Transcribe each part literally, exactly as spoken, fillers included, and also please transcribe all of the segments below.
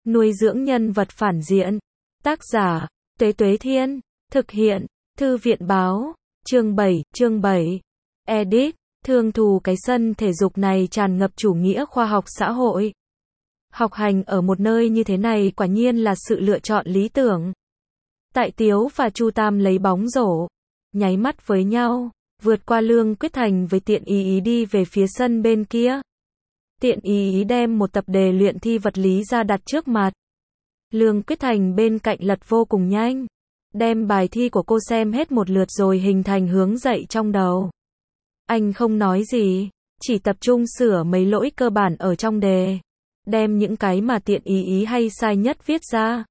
Nuôi dưỡng nhân vật phản diện. Tác giả, Tuế Tuế Thiên. Thực hiện, Thư viện Báo. Chương bảy, chương bảy. Edit, thương thù cái sân thể dục này tràn ngập chủ nghĩa khoa học xã hội. Học hành ở một nơi như thế này quả nhiên là sự lựa chọn lý tưởng. Tại Tiếu và Chu Tam lấy bóng rổ, nháy mắt với nhau, vượt qua Lương Quyết Thành với Tiện Ý Ý đi về phía sân bên kia. Tiện Ý Ý đem một tập đề luyện thi vật lý ra đặt trước mặt. Lương Quyết Thành bên cạnh lật vô cùng nhanh, đem bài thi của cô xem hết một lượt rồi hình thành hướng dạy trong đầu. Anh không nói gì, chỉ tập trung sửa mấy lỗi cơ bản ở trong đề, đem những cái mà Tiện Ý Ý hay sai nhất viết ra.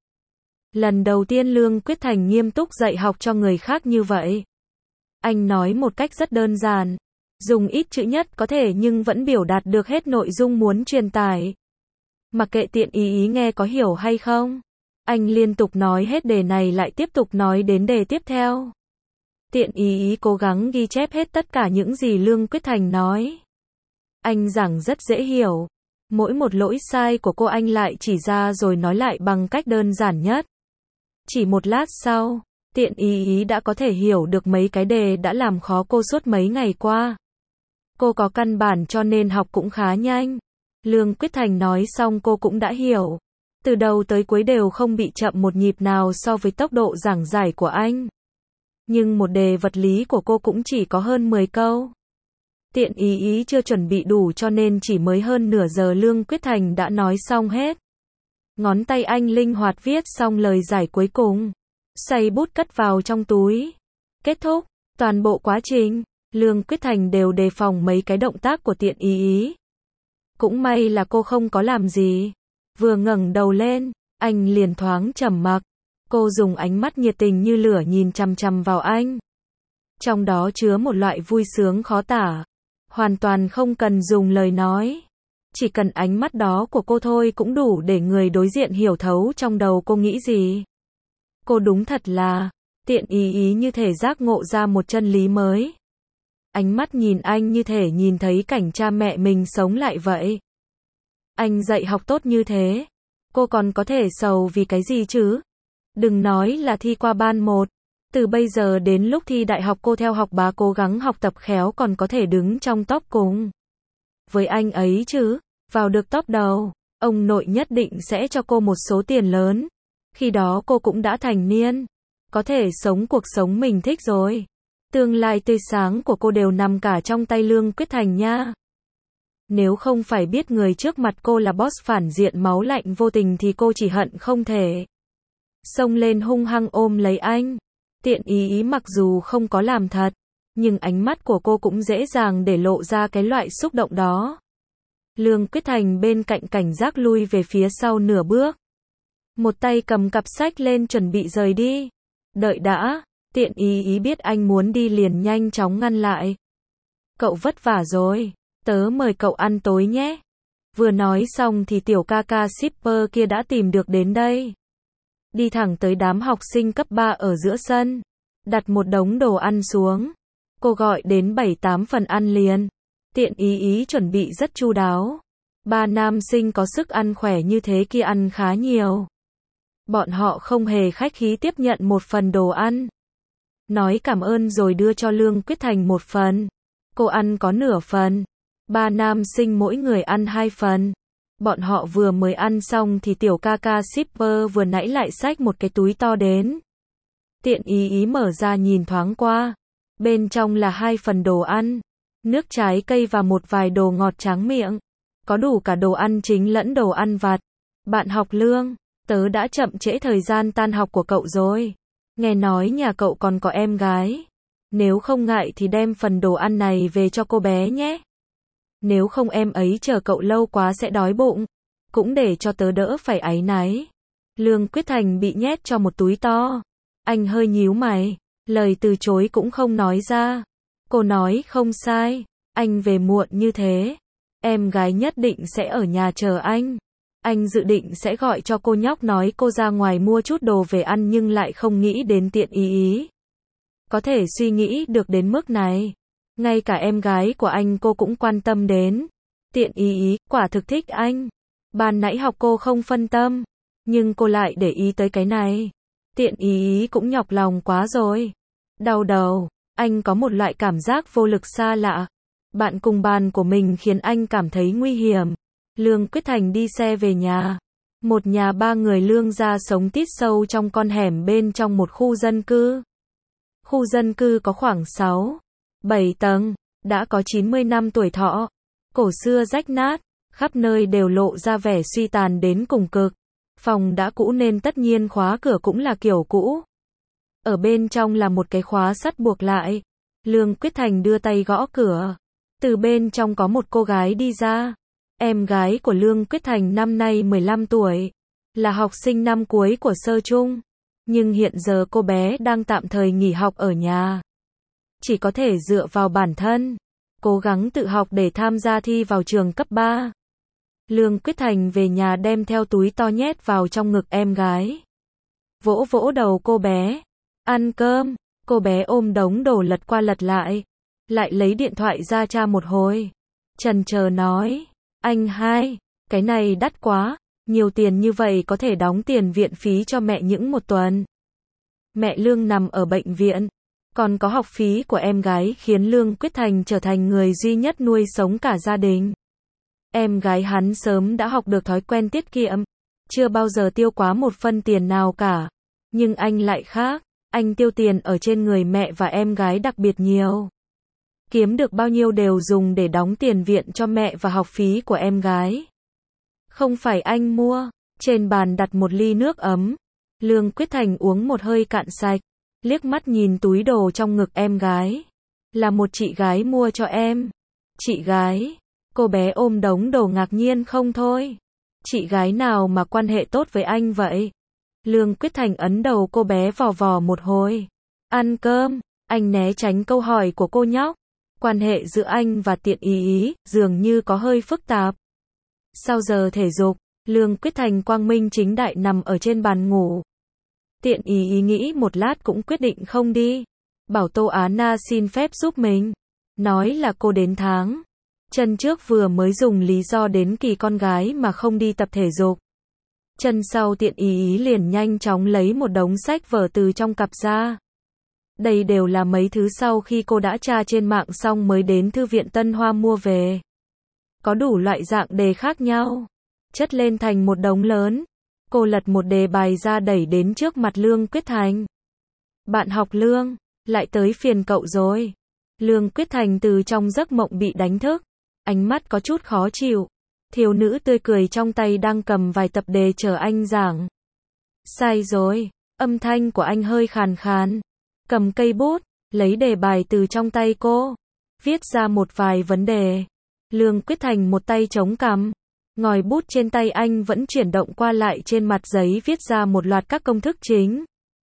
Lần đầu tiên Lương Quyết Thành nghiêm túc dạy học cho người khác như vậy. Anh nói một cách rất đơn giản, dùng ít chữ nhất có thể nhưng vẫn biểu đạt được hết nội dung muốn truyền tải. Mặc kệ Tiện Ý Ý nghe có hiểu hay không, anh liên tục nói hết đề này lại tiếp tục nói đến đề tiếp theo. Tiện Ý Ý cố gắng ghi chép hết tất cả những gì Lương Quyết Thành nói. Anh giảng rất dễ hiểu, mỗi một lỗi sai của cô anh lại chỉ ra rồi nói lại bằng cách đơn giản nhất. Chỉ một lát sau, Tiện Ý Ý đã có thể hiểu được mấy cái đề đã làm khó cô suốt mấy ngày qua. Cô có căn bản cho nên học cũng khá nhanh. Lương Quyết Thành nói xong cô cũng đã hiểu. Từ đầu tới cuối đều không bị chậm một nhịp nào so với tốc độ giảng giải của anh. Nhưng một đề vật lý của cô cũng chỉ có hơn mười câu. Tiện Ý Ý chưa chuẩn bị đủ cho nên chỉ mới hơn nửa giờ Lương Quyết Thành đã nói xong hết. Ngón tay anh linh hoạt viết xong lời giải cuối cùng. Xoay bút cất vào trong túi. Kết thúc, toàn bộ quá trình, Lương Quyết Thành đều đề phòng mấy cái động tác của Tiện Ý Ý. Cũng may là cô không có làm gì. Vừa ngẩng đầu lên, anh liền thoáng trầm mặc. Cô dùng ánh mắt nhiệt tình như lửa nhìn chằm chằm vào anh. Trong đó chứa một loại vui sướng khó tả. Hoàn toàn không cần dùng lời nói. Chỉ cần ánh mắt đó của cô thôi cũng đủ để người đối diện hiểu thấu trong đầu cô nghĩ gì. Cô đúng thật là, Tiện Ý Ý như thể giác ngộ ra một chân lý mới. Ánh mắt nhìn anh như thể nhìn thấy cảnh cha mẹ mình sống lại vậy. Anh dạy học tốt như thế, cô còn có thể sầu vì cái gì chứ? Đừng nói là thi qua ban một. Từ bây giờ đến lúc thi đại học cô theo học bá cố gắng học tập khéo còn có thể đứng trong top cùng. Với anh ấy chứ, vào được top đầu, ông nội nhất định sẽ cho cô một số tiền lớn. Khi đó cô cũng đã thành niên, có thể sống cuộc sống mình thích rồi. Tương lai tươi sáng của cô đều nằm cả trong tay Lương Quyết Thành nha. Nếu không phải biết người trước mặt cô là boss phản diện máu lạnh vô tình thì cô chỉ hận không thể xông lên hung hăng ôm lấy anh. Tiện Ý Ý mặc dù không có làm thật, nhưng ánh mắt của cô cũng dễ dàng để lộ ra cái loại xúc động đó. Lương Quyết Thành bên cạnh cảnh giác lui về phía sau nửa bước. Một tay cầm cặp sách lên chuẩn bị rời đi. Đợi đã, Tiện Ý Ý biết anh muốn đi liền nhanh chóng ngăn lại. Cậu vất vả rồi, tớ mời cậu ăn tối nhé. Vừa nói xong thì tiểu ca ca shipper kia đã tìm được đến đây. Đi thẳng tới đám học sinh cấp ba ở giữa sân. Đặt một đống đồ ăn xuống. Cô gọi đến bảy tám phần ăn liền. Tiện Ý Ý chuẩn bị rất chu đáo. Ba nam sinh có sức ăn khỏe như thế kia ăn khá nhiều. Bọn họ không hề khách khí tiếp nhận một phần đồ ăn. Nói cảm ơn rồi đưa cho Lương Quyết Thành một phần. Cô ăn có nửa phần. Ba nam sinh mỗi người ăn hai phần. Bọn họ vừa mới ăn xong thì tiểu ca ca shipper vừa nãy lại xách một cái túi to đến. Tiện Ý Ý mở ra nhìn thoáng qua. Bên trong là hai phần đồ ăn, nước trái cây và một vài đồ ngọt tráng miệng. Có đủ cả đồ ăn chính lẫn đồ ăn vặt. Bạn học Lương, tớ đã chậm trễ thời gian tan học của cậu rồi. Nghe nói nhà cậu còn có em gái. Nếu không ngại thì đem phần đồ ăn này về cho cô bé nhé. Nếu không em ấy chờ cậu lâu quá sẽ đói bụng. Cũng để cho tớ đỡ phải áy náy. Lương Quyết Thành bị nhét cho một túi to. Anh hơi nhíu mày, lời từ chối cũng không nói ra. Cô nói không sai, anh về muộn như thế, em gái nhất định sẽ ở nhà chờ anh. Anh dự định sẽ gọi cho cô nhóc nói cô ra ngoài mua chút đồ về ăn nhưng lại không nghĩ đến Tiện Ý Ý. Có thể suy nghĩ được đến mức này. Ngay cả em gái của anh cô cũng quan tâm đến. Tiện Ý Ý, quả thực thích anh. Ban nãy học cô không phân tâm. Nhưng cô lại để ý tới cái này. Tiện ý ý cũng nhọc lòng quá rồi. Đau đầu, anh có một loại cảm giác vô lực xa lạ. Bạn cùng bàn của mình khiến anh cảm thấy nguy hiểm. Lương Quyết Thành đi xe về nhà. Một nhà ba người Lương gia sống tít sâu trong con hẻm bên trong một khu dân cư. Khu dân cư có khoảng sáu, bảy tầng, đã có chín mươi năm tuổi thọ. Cổ xưa rách nát, khắp nơi đều lộ ra vẻ suy tàn đến cùng cực. Phòng đã cũ nên tất nhiên khóa cửa cũng là kiểu cũ. Ở bên trong là một cái khóa sắt buộc lại. Lương Quyết Thành đưa tay gõ cửa. Từ bên trong có một cô gái đi ra. Em gái của Lương Quyết Thành năm nay mười lăm tuổi. Là học sinh năm cuối của sơ trung. Nhưng hiện giờ cô bé đang tạm thời nghỉ học ở nhà. Chỉ có thể dựa vào bản thân. Cố gắng tự học để tham gia thi vào trường cấp ba. Lương Quyết Thành về nhà đem theo túi to nhét vào trong ngực em gái. Vỗ vỗ đầu cô bé. Ăn cơm. Cô bé ôm đống đồ lật qua lật lại. Lại lấy điện thoại ra tra một hồi. Chần chờ nói. Anh hai, cái này đắt quá. Nhiều tiền như vậy có thể đóng tiền viện phí cho mẹ những một tuần. Mẹ Lương nằm ở bệnh viện. Còn có học phí của em gái khiến Lương Quyết Thành trở thành người duy nhất nuôi sống cả gia đình. Em gái hắn sớm đã học được thói quen tiết kiệm. Chưa bao giờ tiêu quá một phân tiền nào cả. Nhưng anh lại khác. Anh tiêu tiền ở trên người mẹ và em gái đặc biệt nhiều. Kiếm được bao nhiêu đều dùng để đóng tiền viện cho mẹ và học phí của em gái. Không phải anh mua. Trên bàn đặt một ly nước ấm. Lương Quyết Thành uống một hơi cạn sạch. Liếc mắt nhìn túi đồ trong ngực em gái. Là một chị gái mua cho em. Chị gái. Cô bé ôm đống đồ ngạc nhiên không thôi. Chị gái nào mà quan hệ tốt với anh vậy? Lương Quyết Thành ấn đầu cô bé vò vò một hồi. Ăn cơm. Anh né tránh câu hỏi của cô nhóc. Quan hệ giữa anh và Tiện Ý Ý dường như có hơi phức tạp. Sau giờ thể dục, Lương Quyết Thành quang minh chính đại nằm ở trên bàn ngủ. Tiện Ý Ý nghĩ một lát cũng quyết định không đi. Bảo Tô Á Na xin phép giúp mình. Nói là cô đến tháng. Chân trước vừa mới dùng lý do đến kỳ con gái mà không đi tập thể dục. Chân sau Tiện Ý Ý liền nhanh chóng lấy một đống sách vở từ trong cặp ra. Đây đều là mấy thứ sau khi cô đã tra trên mạng xong mới đến thư viện Tân Hoa mua về. Có đủ loại dạng đề khác nhau. Chất lên thành một đống lớn. Cô lật một đề bài ra đẩy đến trước mặt Lương Quyết Thành. Bạn học Lương, lại tới phiền cậu rồi. Lương Quyết Thành từ trong giấc mộng bị đánh thức. Ánh mắt có chút khó chịu. Thiếu nữ tươi cười trong tay đang cầm vài tập đề chờ anh giảng. Sai rồi, âm thanh của anh hơi khàn khàn. Cầm cây bút, lấy đề bài từ trong tay cô. Viết ra một vài vấn đề. Lương Quyết Thành một tay chống cằm. Ngòi bút trên tay anh vẫn chuyển động qua lại trên mặt giấy viết ra một loạt các công thức chính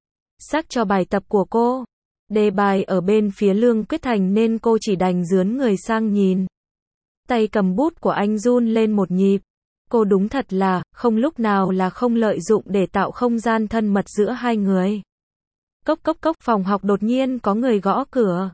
xác cho bài tập của cô. Đề bài ở bên phía Lương Quyết Thành nên cô chỉ đành dướn người sang nhìn. Tay cầm bút của anh run lên một nhịp. Cô đúng thật là, không lúc nào là không lợi dụng để tạo không gian thân mật giữa hai người. Cốc cốc cốc, phòng học đột nhiên có người gõ cửa.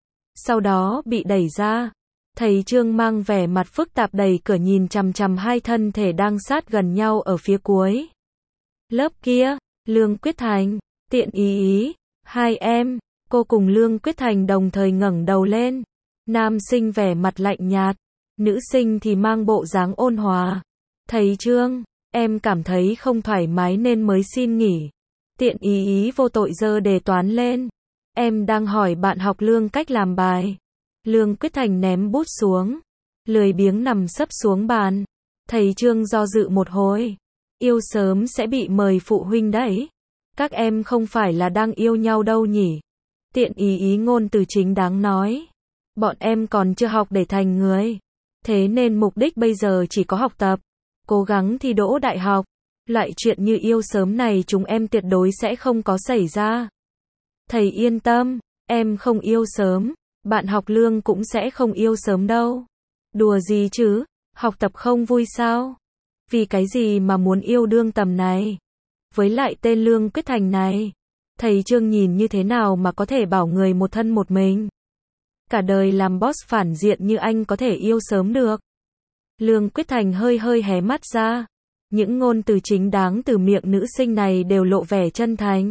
Sau đó bị đẩy ra. Thầy Trương mang vẻ mặt phức tạp đẩy cửa nhìn chằm chằm hai thân thể đang sát gần nhau ở phía cuối lớp kia. Lương Quyết Thành, Tiện Ý Ý, hai em. Cô cùng Lương Quyết Thành đồng thời ngẩng đầu lên. Nam sinh vẻ mặt lạnh nhạt. Nữ sinh thì mang bộ dáng ôn hòa. Thầy Trương, em cảm thấy không thoải mái nên mới xin nghỉ. Tiện Ý Ý vô tội giơ đề toán lên. Em đang hỏi bạn học Lương cách làm bài. Lương Quyết Thành ném bút xuống. Lười biếng nằm sấp xuống bàn. Thầy Trương do dự một hồi. Yêu sớm sẽ bị mời phụ huynh đấy. Các em không phải là đang yêu nhau đâu nhỉ? Tiện Ý Ý ngôn từ chính đáng nói. Bọn em còn chưa học để thành người. Thế nên mục đích bây giờ chỉ có học tập. Cố gắng thi đỗ đại học. Loại chuyện như yêu sớm này chúng em tuyệt đối sẽ không có xảy ra. Thầy yên tâm, em không yêu sớm. Bạn học Lương cũng sẽ không yêu sớm đâu. Đùa gì chứ, học tập không vui sao? Vì cái gì mà muốn yêu đương tầm này? Với lại tên Lương Quyết Thành này, thầy Trương nhìn như thế nào mà có thể bảo người một thân một mình? Cả đời làm boss phản diện như anh có thể yêu sớm được. Lương Quyết Thành hơi hơi hé mắt ra. Những ngôn từ chính đáng từ miệng nữ sinh này đều lộ vẻ chân thành.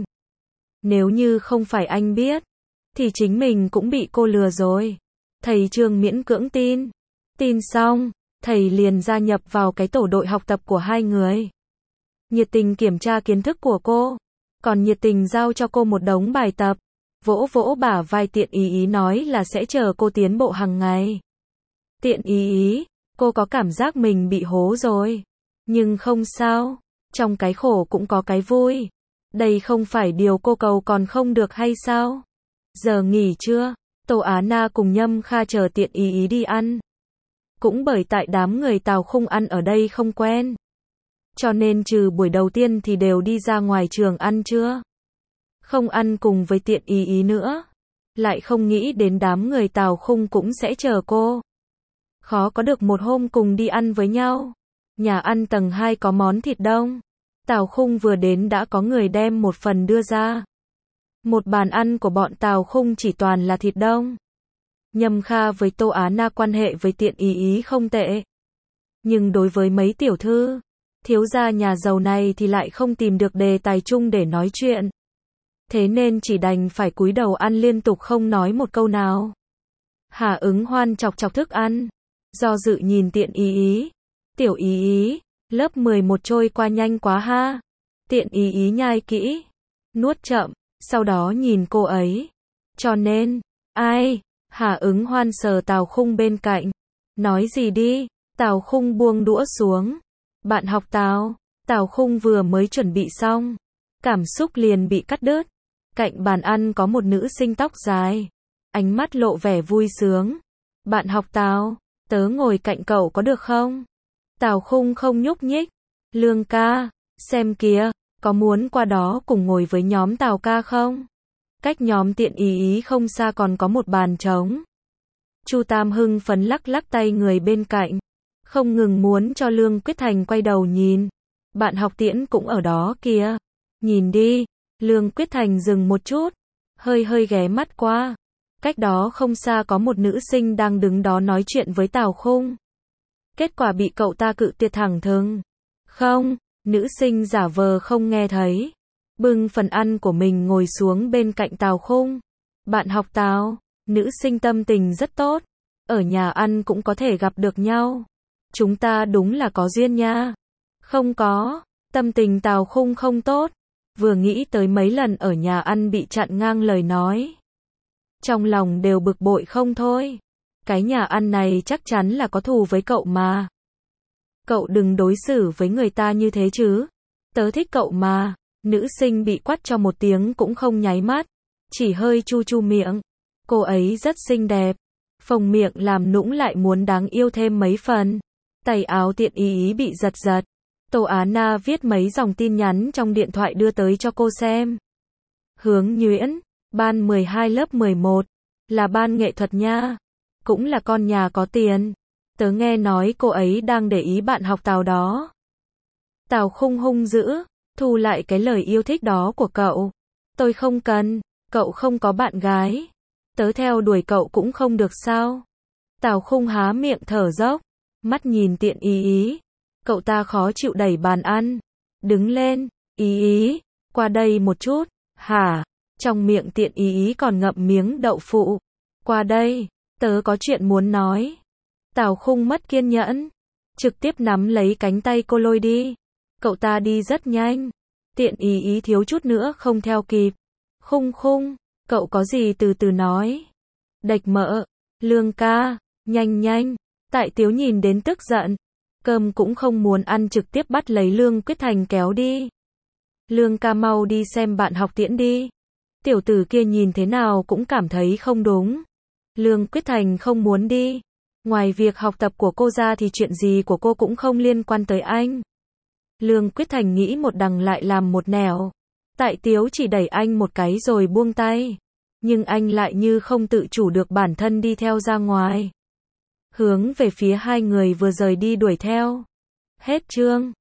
Nếu như không phải anh biết, thì chính mình cũng bị cô lừa rồi. Thầy Trương miễn cưỡng tin. Tin xong, thầy liền gia nhập vào cái tổ đội học tập của hai người. Nhiệt tình kiểm tra kiến thức của cô, còn nhiệt tình giao cho cô một đống bài tập. Vỗ vỗ bả vai Tiện Ý Ý nói là sẽ chờ cô tiến bộ hàng ngày. Tiện Ý Ý, cô có cảm giác mình bị hố rồi. Nhưng không sao, trong cái khổ cũng có cái vui. Đây không phải điều cô cầu còn không được hay sao? Giờ nghỉ trưa, Tô Á Na cùng Nhâm Kha chờ Tiện Ý Ý đi ăn. Cũng bởi tại đám người Tào Khung ăn ở đây không quen, cho nên trừ buổi đầu tiên thì đều đi ra ngoài trường ăn trưa. Không ăn cùng với Tiện Ý Ý nữa. Lại không nghĩ đến đám người Tào Khung cũng sẽ chờ cô. Khó có được một hôm cùng đi ăn với nhau. Nhà ăn tầng hai có món thịt đông. Tào Khung vừa đến đã có người đem một phần đưa ra. Một bàn ăn của bọn Tào Khung chỉ toàn là thịt đông. Nhâm Kha với Tô Á Na quan hệ với Tiện Ý Ý không tệ. Nhưng đối với mấy tiểu thư, thiếu gia nhà giàu này thì lại không tìm được đề tài chung để nói chuyện. Thế nên chỉ đành phải cúi đầu ăn liên tục không nói một câu nào. Hà Ứng Hoan chọc chọc thức ăn. Do dự nhìn Tiện Ý Ý. Tiểu Ý Ý, lớp mười một trôi qua nhanh quá ha. Tiện Ý Ý nhai kỹ, nuốt chậm, sau đó nhìn cô ấy. Cho nên, ai? Hà Ứng Hoan sờ Tào Khung bên cạnh. Nói gì đi? Tào Khung buông đũa xuống. Bạn học Tào. Tào Khung vừa mới chuẩn bị xong, cảm xúc liền bị cắt đứt. Cạnh bàn ăn có một nữ sinh tóc dài, ánh mắt lộ vẻ vui sướng. Bạn học Tào, tớ ngồi cạnh cậu có được không? Tào Khung không nhúc nhích. Lương ca, xem kìa, có muốn qua đó cùng ngồi với nhóm Tào ca không? Cách nhóm Tiện Ý Ý không xa còn có một bàn trống. Chu Tam hưng phấn lắc lắc tay người bên cạnh, không ngừng muốn cho Lương Quyết Thành quay đầu nhìn. Bạn học Tiễn cũng ở đó kìa. Nhìn đi. Lương Quyết Thành dừng một chút, hơi hơi ghé mắt qua. Cách đó không xa có một nữ sinh đang đứng đó nói chuyện với Tào Khung. Kết quả bị cậu ta cự tuyệt thẳng thừng. Không, nữ sinh giả vờ không nghe thấy. Bưng phần ăn của mình ngồi xuống bên cạnh Tào Khung. Bạn học Tào, nữ sinh tâm tình rất tốt. Ở nhà ăn cũng có thể gặp được nhau. Chúng ta đúng là có duyên nha. Không có, tâm tình Tào Khung không tốt. Vừa nghĩ tới mấy lần ở nhà ăn bị chặn ngang lời nói, trong lòng đều bực bội không thôi. Cái nhà ăn này chắc chắn là có thù với cậu mà. Cậu đừng đối xử với người ta như thế chứ. Tớ thích cậu mà. Nữ sinh bị quắt cho một tiếng cũng không nháy mắt, chỉ hơi chu chu miệng. Cô ấy rất xinh đẹp. Phồng miệng làm nũng lại muốn đáng yêu thêm mấy phần. Tay áo Tiện Ý Ý bị giật giật. Tô Á Na viết mấy dòng tin nhắn trong điện thoại đưa tới cho cô xem. Hướng Nhuyễn, ban mười hai lớp mười một, là ban nghệ thuật nha. Cũng là con nhà có tiền. Tớ nghe nói cô ấy đang để ý bạn học Tào đó. Tào Khung hung dữ, thu lại cái lời yêu thích đó của cậu. Tôi không cần, cậu không có bạn gái. Tớ theo đuổi cậu cũng không được sao? Tào Khung há miệng thở dốc, mắt nhìn Tiện Ý Ý. Cậu ta khó chịu đẩy bàn ăn. Đứng lên, Ý Ý, qua đây một chút. Hả? Trong miệng Tiện Ý Ý còn ngậm miếng đậu phụ. Qua đây, tớ có chuyện muốn nói. Tào Khung mất kiên nhẫn, trực tiếp nắm lấy cánh tay cô lôi đi. Cậu ta đi rất nhanh. Tiện Ý Ý thiếu chút nữa không theo kịp. Khung Khung, cậu có gì từ từ nói. Đạch mợ, Lương ca, nhanh nhanh. Tại Tiếu nhìn đến tức giận. Cơm cũng không muốn ăn trực tiếp bắt lấy Lương Quyết Thành kéo đi. Lương ca mau đi xem bạn học Tiễn đi. Tiểu tử kia nhìn thế nào cũng cảm thấy không đúng. Lương Quyết Thành không muốn đi. Ngoài việc học tập của cô ra thì chuyện gì của cô cũng không liên quan tới anh. Lương Quyết Thành nghĩ một đằng lại làm một nẻo. Tại Tiếu chỉ đẩy anh một cái rồi buông tay. Nhưng anh lại như không tự chủ được bản thân đi theo ra ngoài. Hướng về phía hai người vừa rời đi đuổi theo. Hết chương.